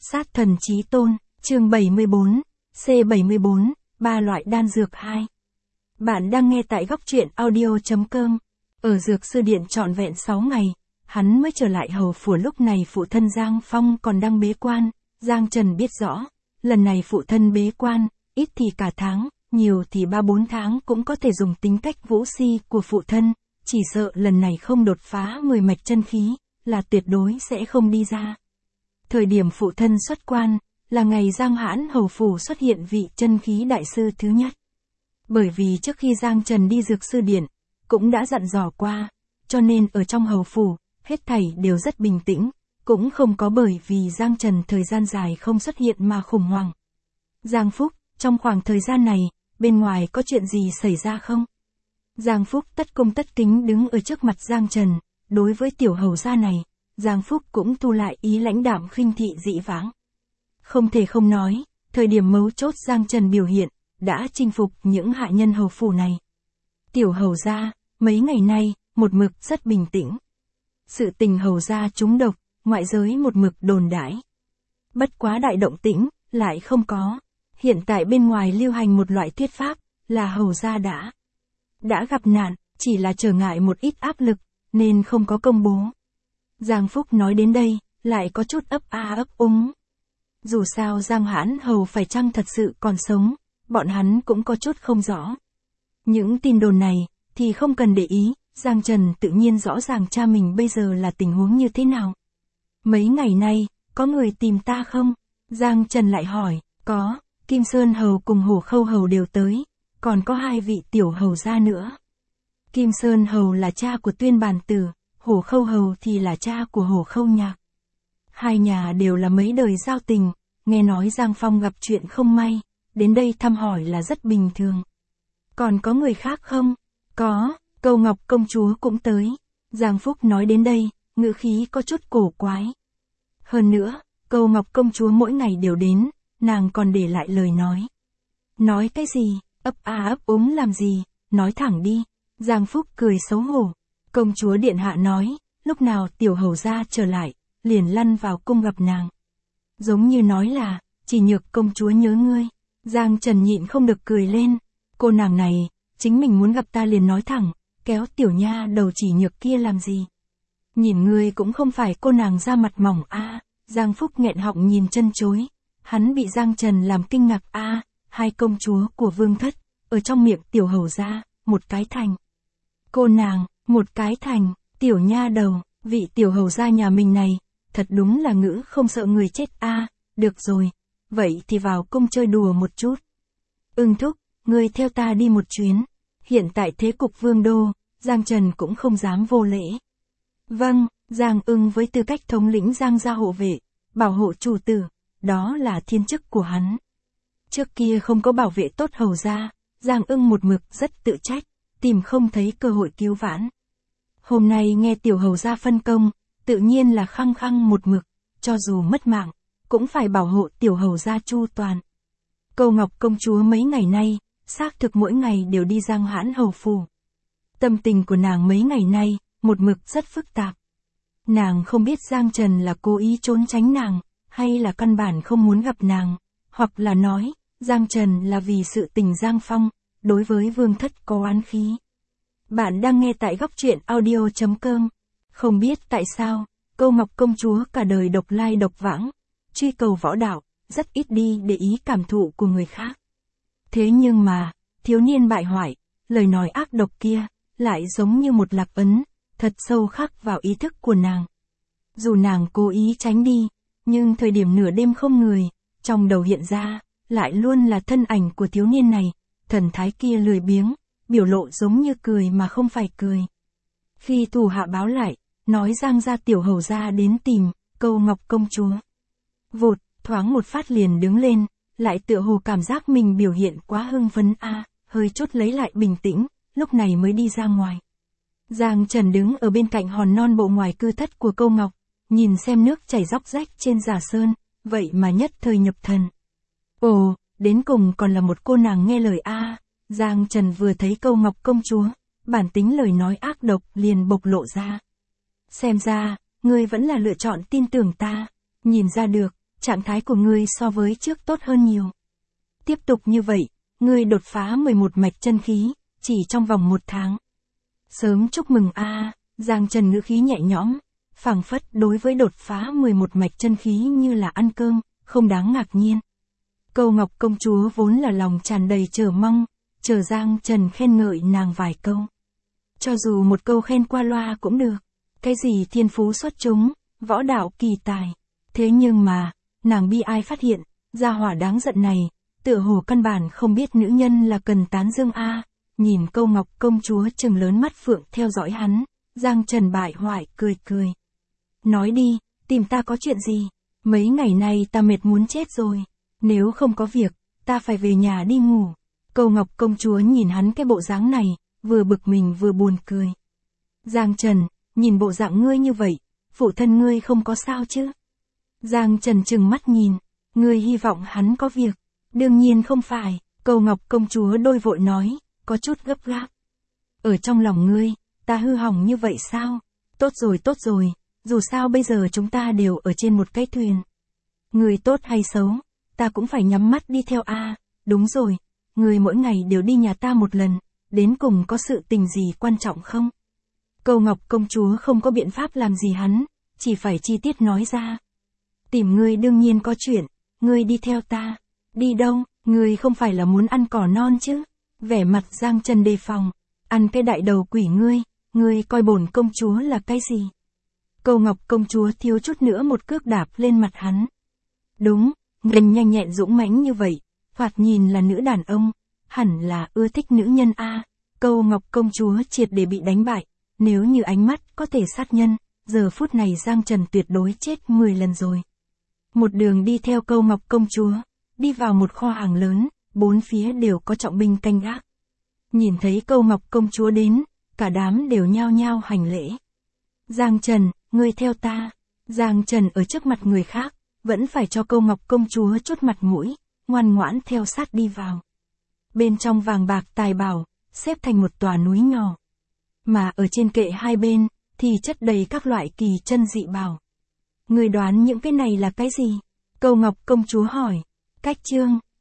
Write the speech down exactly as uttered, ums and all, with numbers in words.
Sát thần chí tôn, chương bảy mươi bốn, C bảy mươi bốn, ba loại đan dược hai. Bạn đang nghe tại góc truyện audio chấm com. Ở dược sư điện trọn vẹn sáu ngày, hắn mới trở lại hầu phủ. Lúc này phụ thân Giang Phong còn đang bế quan. Giang Trần biết rõ, lần này phụ thân bế quan, ít thì cả tháng, nhiều thì ba bốn tháng cũng có thể dùng tính cách vũ si của phụ thân, chỉ sợ lần này không đột phá mười mạch chân khí, là tuyệt đối sẽ không đi ra. Thời điểm phụ thân xuất quan, là ngày Giang Hãn hầu phủ xuất hiện vị chân khí đại sư thứ nhất. Bởi vì trước khi Giang Trần đi dược sư điện, cũng đã dặn dò qua, cho nên ở trong hầu phủ, hết thảy đều rất bình tĩnh, cũng không có bởi vì Giang Trần thời gian dài không xuất hiện mà khủng hoảng. Giang Phúc, trong khoảng thời gian này, bên ngoài có chuyện gì xảy ra không? Giang Phúc tất cung tất kính đứng ở trước mặt Giang Trần, đối với tiểu hầu gia này, Giang Phúc cũng thu lại ý lãnh đạm khinh thị dĩ vãng. Không thể không nói, thời điểm mấu chốt Giang Trần biểu hiện, đã chinh phục những hạ nhân hầu phủ này. Tiểu hầu gia, mấy ngày nay, một mực rất bình tĩnh. Sự tình hầu gia trúng độc, ngoại giới một mực đồn đãi. Bất quá đại động tĩnh, lại không có. Hiện tại bên ngoài lưu hành một loại thuyết pháp, là hầu gia đã đã gặp nạn, chỉ là trở ngại một ít áp lực, nên không có công bố. Giang Phúc nói đến đây, lại có chút ấp a ấp úng. Dù sao Giang Hãn hầu phải chăng thật sự còn sống, bọn hắn cũng có chút không rõ. Những tin đồn này, thì không cần để ý, Giang Trần tự nhiên rõ ràng cha mình bây giờ là tình huống như thế nào. Mấy ngày nay, có người tìm ta không? Giang Trần lại hỏi, có, Kim Sơn hầu cùng Hổ Khâu hầu đều tới, còn có hai vị tiểu hầu gia nữa. Kim Sơn hầu là cha của Tuyên Bàn Tử, Hổ Khâu hầu thì là cha của Hổ Khâu Nhạc. Hai nhà đều là mấy đời giao tình, nghe nói Giang Phong gặp chuyện không may, đến đây thăm hỏi là rất bình thường. Còn có người khác không? Có, Câu Ngọc công chúa cũng tới. Giang Phúc nói đến đây, ngữ khí có chút cổ quái. Hơn nữa, Câu Ngọc công chúa mỗi ngày đều đến, nàng còn để lại lời nói. Nói cái gì, ấp a ấp úng làm gì, nói thẳng đi. Giang Phúc cười xấu hổ. Công chúa điện hạ nói, lúc nào tiểu hầu gia trở lại, liền lăn vào cung gặp nàng. Giống như nói là, chỉ nhược công chúa nhớ ngươi. Giang Trần nhịn không được cười lên. Cô nàng này, chính mình muốn gặp ta liền nói thẳng, kéo tiểu nha đầu chỉ nhược kia làm gì. Nhìn ngươi cũng không phải cô nàng da mặt mỏng a. À. Giang Phúc nghẹn họng nhìn chân chối. Hắn bị Giang Trần làm kinh ngạc a. À, hai công chúa của vương thất, ở trong miệng tiểu hầu gia, một cái thành. Cô nàng, một cái thành, tiểu nha đầu, vị tiểu hầu gia nhà mình này, thật đúng là ngữ không sợ người chết a. À, được rồi, vậy thì vào cung chơi đùa một chút. Ưng thúc, ngươi theo ta đi một chuyến. Hiện tại thế cục vương đô, Giang Trần cũng không dám vô lễ. Vâng, Giang Ưng với tư cách thống lĩnh Giang gia hộ vệ, bảo hộ chủ tử, đó là thiên chức của hắn. Trước kia không có bảo vệ tốt hầu gia, Giang Ưng một mực rất tự trách, tìm không thấy cơ hội cứu vãn. Hôm nay nghe tiểu hầu gia phân công, tự nhiên là khăng khăng một mực, cho dù mất mạng, cũng phải bảo hộ tiểu hầu gia chu toàn. Câu Ngọc công chúa mấy ngày nay, xác thực mỗi ngày đều đi Giang Hãn hầu phủ. Tâm tình của nàng mấy ngày nay, một mực rất phức tạp. Nàng không biết Giang Trần là cố ý trốn tránh nàng, hay là căn bản không muốn gặp nàng, hoặc là nói, Giang Trần là vì sự tình Giang Phong, đối với vương thất có oán khí. Bạn đang nghe tại góc truyện audio chấm com. Không biết tại sao, Câu Ngọc công chúa cả đời độc lai độc vãng, truy cầu võ đạo, rất ít đi để ý cảm thụ của người khác. Thế nhưng mà, thiếu niên bại hoại, lời nói ác độc kia, lại giống như một lạc ấn, thật sâu khắc vào ý thức của nàng. Dù nàng cố ý tránh đi, nhưng thời điểm nửa đêm không người, trong đầu hiện ra, lại luôn là thân ảnh của thiếu niên này, thần thái kia lười biếng, biểu lộ giống như cười mà không phải cười. Khi thủ hạ báo lại, nói Giang gia tiểu hầu gia đến tìm, Câu Ngọc công chúa. Vụt, thoáng một phát liền đứng lên, lại tựa hồ cảm giác mình biểu hiện quá hưng phấn a, à, hơi chút lấy lại bình tĩnh, lúc này mới đi ra ngoài. Giang Trần đứng ở bên cạnh hòn non bộ ngoài cư thất của Câu Ngọc, nhìn xem nước chảy róc rách trên giả sơn, vậy mà nhất thời nhập thần. Ồ, đến cùng còn là một cô nàng nghe lời a. À. Giang Trần vừa thấy Câu Ngọc công chúa, bản tính lời nói ác độc liền bộc lộ ra. Xem ra, ngươi vẫn là lựa chọn tin tưởng ta, nhìn ra được, trạng thái của ngươi so với trước tốt hơn nhiều. Tiếp tục như vậy, ngươi đột phá mười một mạch chân khí, chỉ trong vòng một tháng. Sớm chúc mừng a. Giang Trần ngữ khí nhẹ nhõm, phảng phất đối với đột phá mười một mạch chân khí như là ăn cơm, không đáng ngạc nhiên. Câu Ngọc công chúa vốn là lòng tràn đầy chờ mong, chờ Giang Trần khen ngợi nàng vài câu. Cho dù một câu khen qua loa cũng được, cái gì thiên phú xuất chúng, võ đạo kỳ tài. Thế nhưng mà, nàng bi ai phát hiện, gia hỏa đáng giận này, tựa hồ căn bản không biết nữ nhân là cần tán dương a. Nhìn Câu Ngọc công chúa trừng lớn mắt phượng theo dõi hắn, Giang Trần bại hoại cười cười. Nói đi, tìm ta có chuyện gì? Mấy ngày nay ta mệt muốn chết rồi. Nếu không có việc, ta phải về nhà đi ngủ. Câu Ngọc công chúa nhìn hắn cái bộ dáng này, vừa bực mình vừa buồn cười. Giang Trần, nhìn bộ dạng ngươi như vậy, phụ thân ngươi không có sao chứ? Giang Trần trừng mắt nhìn, ngươi hy vọng hắn có việc. Đương nhiên không phải, Câu Ngọc công chúa đôi vội nói, có chút gấp gáp. Ở trong lòng ngươi, ta hư hỏng như vậy sao? Tốt rồi tốt rồi, dù sao bây giờ chúng ta đều ở trên một cái thuyền. Ngươi tốt hay xấu, ta cũng phải nhắm mắt đi theo a. À, đúng rồi, ngươi mỗi ngày đều đi nhà ta một lần, đến cùng có sự tình gì quan trọng không? Câu Ngọc công chúa không có biện pháp làm gì hắn, chỉ phải chi tiết nói ra. Tìm ngươi đương nhiên có chuyện, ngươi đi theo ta. Đi đâu, ngươi không phải là muốn ăn cỏ non chứ? Vẻ mặt Giang Trần đề phòng, ăn cái đại đầu quỷ ngươi, ngươi coi bổn công chúa là cái gì? Câu Ngọc công chúa thiếu chút nữa một cước đạp lên mặt hắn. Đúng, ngành nhanh nhẹn dũng mãnh như vậy, thoạt nhìn là nữ đàn ông, hẳn là ưa thích nữ nhân a. Câu Ngọc công chúa triệt để bị đánh bại, nếu như ánh mắt có thể sát nhân, giờ phút này Giang Trần tuyệt đối chết mười lần rồi. Một đường đi theo Câu Ngọc công chúa, đi vào một kho hàng lớn, bốn phía đều có trọng binh canh gác. Nhìn thấy Câu Ngọc công chúa đến, cả đám đều nhao nhao hành lễ. Giang Trần, ngươi theo ta. Giang Trần ở trước mặt người khác, vẫn phải cho Câu Ngọc công chúa chút mặt mũi, ngoan ngoãn theo sát đi vào. Bên trong vàng bạc tài bảo, xếp thành một tòa núi nhỏ. Mà ở trên kệ hai bên, thì chất đầy các loại kỳ chân dị bảo. Người đoán những cái này là cái gì? Câu Ngọc công chúa hỏi. Cách chương,